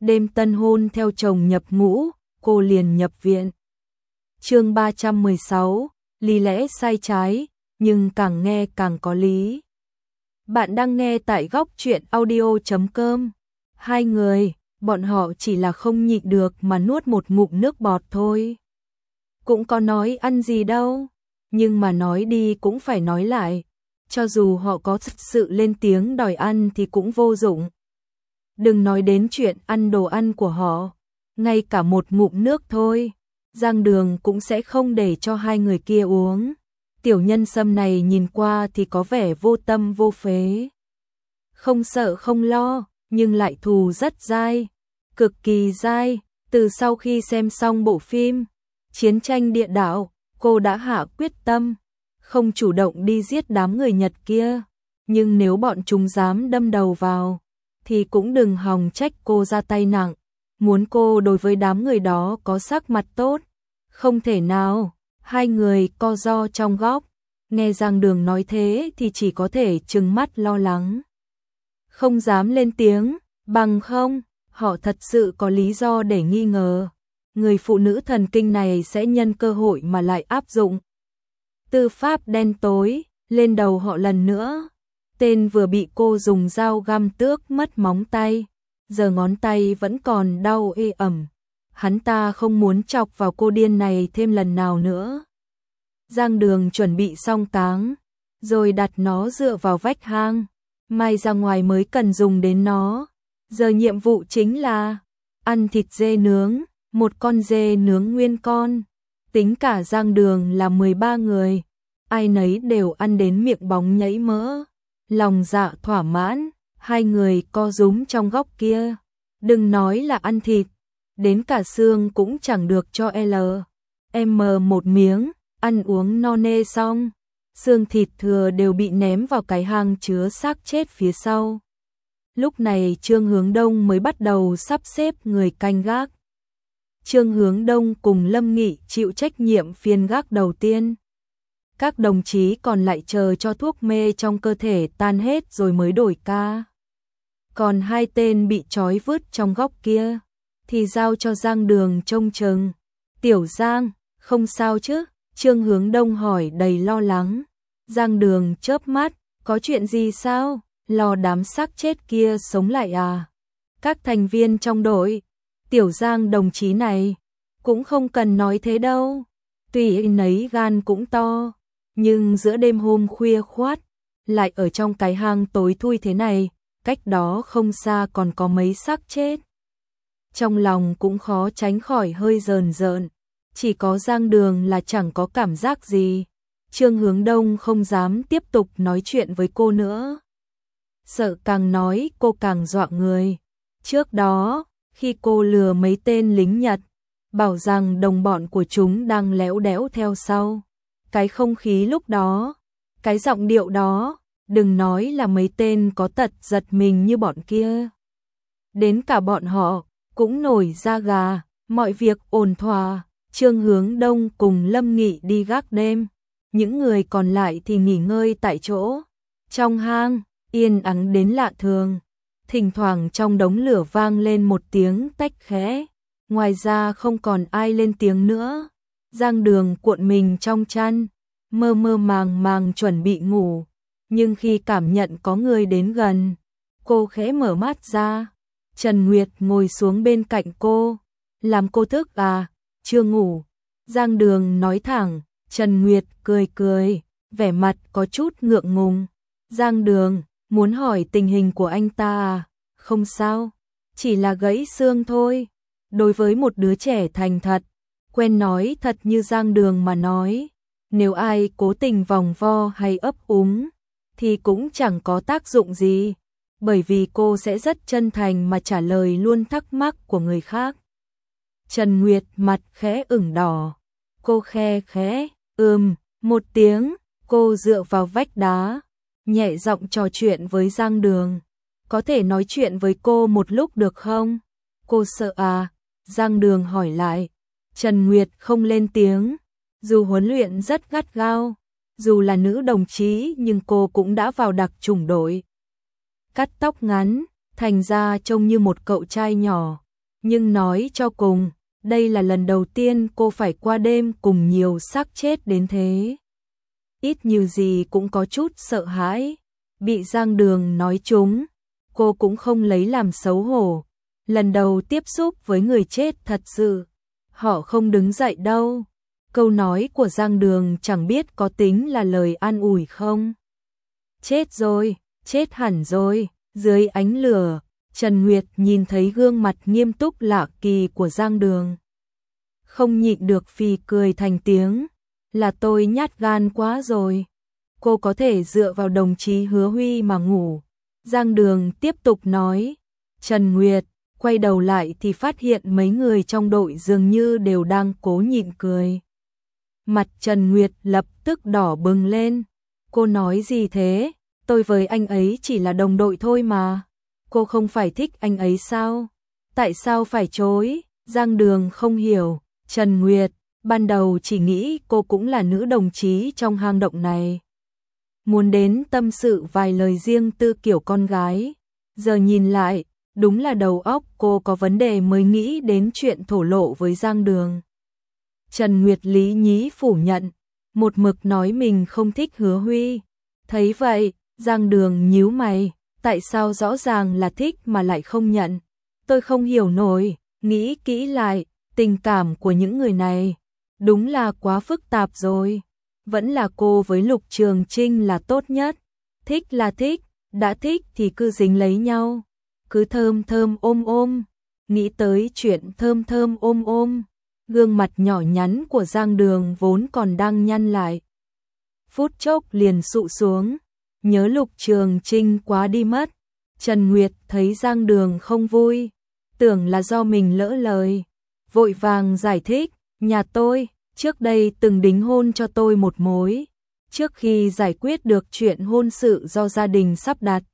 đêm tân hôn theo chồng nhập ngũ, cô liền nhập viện. Chương 316, lý lẽ sai trái, nhưng càng nghe càng có lý. Bạn đang nghe tại góc truyện audio.com. Hai người, bọn họ chỉ là không nhịn được mà nuốt một ngụm nước bọt thôi. Cũng có nói ăn gì đâu, nhưng mà nói đi cũng phải nói lại. Cho dù họ có thật sự lên tiếng đòi ăn thì cũng vô dụng. Đừng nói đến chuyện ăn đồ ăn của họ, ngay cả một ngụm nước thôi, Giang Đường cũng sẽ không để cho hai người kia uống. Tiểu nhân sâm này nhìn qua thì có vẻ vô tâm vô phế. Không sợ không lo, nhưng lại thù rất dai, cực kỳ dai. Từ sau khi xem xong bộ phim Chiến tranh địa đạo, cô đã hạ quyết tâm, không chủ động đi giết đám người Nhật kia. Nhưng nếu bọn chúng dám đâm đầu vào, thì cũng đừng hòng trách cô ra tay nặng. Muốn cô đối với đám người đó có sắc mặt tốt, không thể nào. Hai người co ro trong góc, nghe Giang Đường nói thế thì chỉ có thể trừng mắt lo lắng. Không dám lên tiếng, bằng không, họ thật sự có lý do để nghi ngờ. Người phụ nữ thần kinh này sẽ nhân cơ hội mà lại áp dụng tư pháp đen tối lên đầu họ lần nữa. Tên vừa bị cô dùng dao găm tước mất móng tay, giờ ngón tay vẫn còn đau ê ẩm. Hắn ta không muốn chọc vào cô điên này thêm lần nào nữa. Giang Đường chuẩn bị xong cáng, rồi đặt nó dựa vào vách hang. Mai ra ngoài mới cần dùng đến nó. Giờ nhiệm vụ chính là ăn thịt dê nướng, một con dê nướng nguyên con. Tính cả Giang Đường là 13 người, ai nấy đều ăn đến miệng bóng nhảy mỡ. Lòng dạ thỏa mãn, hai người co rúm trong góc kia. Đừng nói là ăn thịt, đến cả xương cũng chẳng được cho M một miếng. Ăn uống no nê xong, xương thịt thừa đều bị ném vào cái hang chứa xác chết phía sau. Lúc này Trương Hướng Đông mới bắt đầu sắp xếp người canh gác. Trương Hướng Đông cùng Lâm Nghị chịu trách nhiệm phiên gác đầu tiên. Các đồng chí còn lại chờ cho thuốc mê trong cơ thể tan hết rồi mới đổi ca. Còn hai tên bị trói vứt trong góc kia thì giao cho Giang Đường trông chừng. Tiểu Giang, không sao chứ? Trương Hướng Đông hỏi đầy lo lắng. Giang Đường chớp mắt, có chuyện gì sao? Lo đám xác chết kia sống lại à? Các thành viên trong đội, Tiểu Giang đồng chí này, cũng không cần nói thế đâu. Tuy anh ấy gan cũng to, nhưng giữa đêm hôm khuya khoắt, lại ở trong cái hang tối thui thế này, cách đó không xa còn có mấy xác chết. Trong lòng cũng khó tránh khỏi hơi rờn rợn. Chỉ có Giang Đường là chẳng có cảm giác gì. Trương Hướng Đông không dám tiếp tục nói chuyện với cô nữa. Sợ càng nói cô càng dọa người. Trước đó, khi cô lừa mấy tên lính Nhật, bảo rằng đồng bọn của chúng đang léo đéo theo sau. Cái không khí lúc đó, cái giọng điệu đó, đừng nói là mấy tên có tật giật mình như bọn kia. Đến cả bọn họ, cũng nổi da gà, mọi việc ổn thỏa. Trương Hướng Đông cùng Lâm Nghị đi gác đêm, những người còn lại thì nghỉ ngơi tại chỗ. Trong hang, yên ắng đến lạ thường, thỉnh thoảng trong đống lửa vang lên một tiếng tách khẽ, ngoài ra không còn ai lên tiếng nữa. Giang Đường cuộn mình trong chăn, mơ mơ màng màng chuẩn bị ngủ, nhưng khi cảm nhận có người đến gần, cô khẽ mở mắt ra. Trần Nguyệt ngồi xuống bên cạnh cô, làm cô thức à? Chưa ngủ. Giang Đường nói thẳng. Trần Nguyệt cười cười, vẻ mặt có chút ngượng ngùng. Giang Đường, muốn hỏi tình hình của anh ta à? Không sao, chỉ là gãy xương thôi. Đối với một đứa trẻ thành thật, quen nói thật như Giang Đường mà nói, nếu ai cố tình vòng vo hay ấp úng, thì cũng chẳng có tác dụng gì, bởi vì cô sẽ rất chân thành mà trả lời luôn thắc mắc của người khác. Trần Nguyệt mặt khẽ ửng đỏ, cô khe khẽ, một tiếng, cô dựa vào vách đá, nhẹ giọng trò chuyện với Giang Đường. Có thể nói chuyện với cô một lúc được không? Cô sợ à? Giang Đường hỏi lại. Trần Nguyệt không lên tiếng, dù huấn luyện rất gắt gao, dù là nữ đồng chí nhưng cô cũng đã vào đặc chủng đội. Cắt tóc ngắn, thành ra trông như một cậu trai nhỏ, Nhưng nói cho cùng, đây là lần đầu tiên cô phải qua đêm cùng nhiều xác chết đến thế. Ít nhiều gì cũng có chút sợ hãi, bị Giang Đường nói trúng, cô cũng không lấy làm xấu hổ. Lần đầu tiếp xúc với người chết thật sự, họ không đứng dậy đâu. Câu nói của Giang Đường chẳng biết có tính là lời an ủi không. Chết rồi, chết hẳn rồi. Dưới ánh lửa, Trần Nguyệt nhìn thấy gương mặt nghiêm túc lạ kỳ của Giang Đường. Không nhịn được phì cười thành tiếng, là tôi nhát gan quá rồi. Cô có thể dựa vào đồng chí Hứa Huy mà ngủ. Giang Đường tiếp tục nói. Trần Nguyệt quay đầu lại thì phát hiện mấy người trong đội dường như đều đang cố nhịn cười. Mặt Trần Nguyệt lập tức đỏ bừng lên. Cô nói gì thế? Tôi với anh ấy chỉ là đồng đội thôi mà. Cô không phải thích anh ấy sao? Tại sao phải chối? Giang Đường không hiểu. Trần Nguyệt, ban đầu chỉ nghĩ cô cũng là nữ đồng chí trong hang động này. Muốn đến tâm sự vài lời riêng tư kiểu con gái. Giờ nhìn lại, đúng là đầu óc cô có vấn đề mới nghĩ đến chuyện thổ lộ với Giang Đường. Trần Nguyệt lý nhí phủ nhận, một mực nói mình không thích Hứa Huy. Thấy vậy, Giang Đường nhíu mày, tại sao rõ ràng là thích mà lại không nhận? Tôi không hiểu nổi, nghĩ kỹ lại, tình cảm của những người này đúng là quá phức tạp rồi. Vẫn là cô với Lục Trường Trinh là tốt nhất. Thích là thích, đã thích thì cứ dính lấy nhau. Cứ thơm thơm ôm ôm. Nghĩ tới chuyện thơm thơm ôm ôm, gương mặt nhỏ nhắn của Giang Đường vốn còn đang nhăn lại. Phút chốc liền sụ xuống. Nhớ Lục Trường Trinh quá đi mất. Trần Nguyệt thấy Giang Đường không vui, tưởng là do mình lỡ lời, vội vàng giải thích, nhà tôi trước đây từng đính hôn cho tôi một mối, trước khi giải quyết được chuyện hôn sự do gia đình sắp đặt.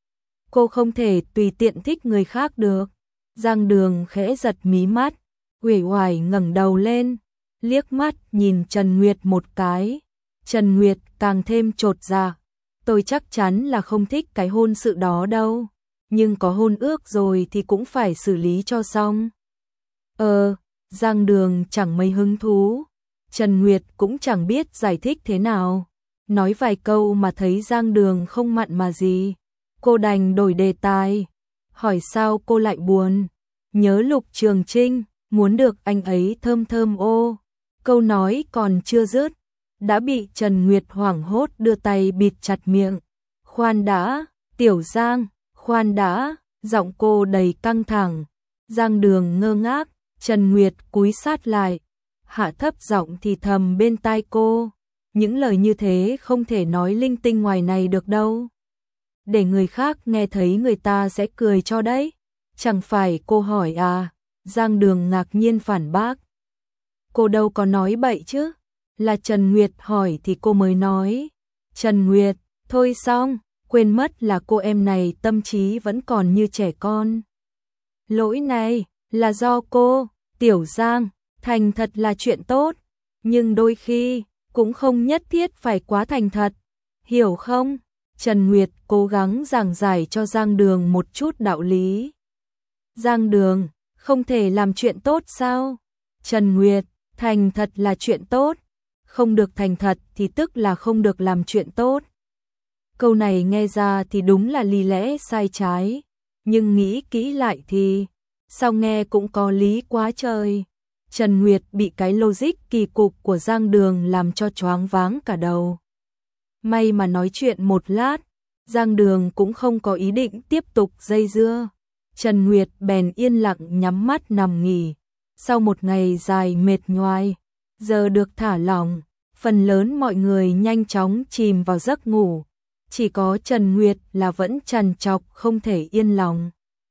Cô không thể tùy tiện thích người khác được. Giang Đường khẽ giật mí mắt, uể oải ngẩng đầu lên, liếc mắt nhìn Trần Nguyệt một cái. Trần Nguyệt càng thêm chột dạ. Tôi chắc chắn là không thích cái hôn sự đó đâu, nhưng có hôn ước rồi thì cũng phải xử lý cho xong. Giang Đường chẳng mấy hứng thú. Trần Nguyệt cũng chẳng biết giải thích thế nào. Nói vài câu mà thấy Giang Đường không mặn mà gì. Cô đành đổi đề tài. Hỏi sao cô lại buồn? Nhớ Lục Trường Trinh, muốn được anh ấy thơm thơm ô. Câu nói còn chưa dứt, đã bị Trần Nguyệt hoảng hốt đưa tay bịt chặt miệng. Khoan đã, Tiểu Giang, khoan đã, giọng cô đầy căng thẳng. Giang Đường ngơ ngác, Trần Nguyệt cúi sát lại, hạ thấp giọng thì thầm bên tai cô. Những lời như thế không thể nói linh tinh ngoài này được đâu. Để người khác nghe thấy người ta sẽ cười cho đấy. Chẳng phải cô hỏi à? Giang Đường ngạc nhiên phản bác. Cô đâu có nói bậy chứ. Là Trần Nguyệt hỏi thì cô mới nói. Trần Nguyệt, thôi xong, quên mất là cô em này tâm trí vẫn còn như trẻ con. Lỗi này là do cô, Tiểu Giang, thành thật là chuyện tốt, nhưng đôi khi cũng không nhất thiết phải quá thành thật, hiểu không? Trần Nguyệt cố gắng giảng giải cho Giang Đường một chút đạo lý. Giang Đường, không thể làm chuyện tốt sao? Trần Nguyệt, thành thật là chuyện tốt, không được thành thật thì tức là không được làm chuyện tốt. Câu này nghe ra thì đúng là lý lẽ sai trái, nhưng nghĩ kỹ lại thì sao nghe cũng có lý quá trời. Trần Nguyệt bị cái logic kỳ cục của Giang Đường làm cho choáng váng cả đầu. May mà nói chuyện một lát, Giang Đường cũng không có ý định tiếp tục dây dưa. Trần Nguyệt bèn yên lặng nhắm mắt nằm nghỉ. Sau một ngày dài mệt nhoài, giờ được thả lỏng, phần lớn mọi người nhanh chóng chìm vào giấc ngủ. Chỉ có Trần Nguyệt là vẫn trằn trọc không thể yên lòng.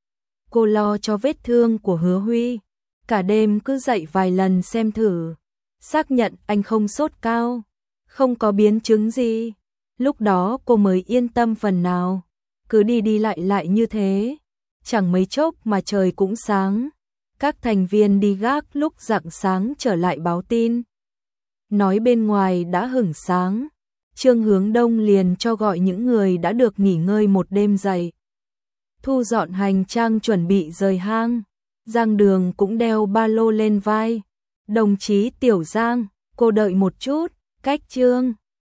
Cô lo cho vết thương của Hứa Huy, cả đêm cứ dậy vài lần xem thử, xác nhận anh không sốt cao, không có biến chứng gì. Lúc đó cô mới yên tâm phần nào. Cứ đi đi lại lại như thế, chẳng mấy chốc mà trời cũng sáng. Các thành viên đi gác lúc rạng sáng trở lại báo tin. Nói bên ngoài đã hửng sáng, Trương Hướng Đông liền cho gọi những người đã được nghỉ ngơi một đêm dậy, thu dọn hành trang chuẩn bị rời hang. Giang Đường cũng đeo ba lô lên vai. Đồng chí Tiểu Giang, cô đợi một chút, cách Trương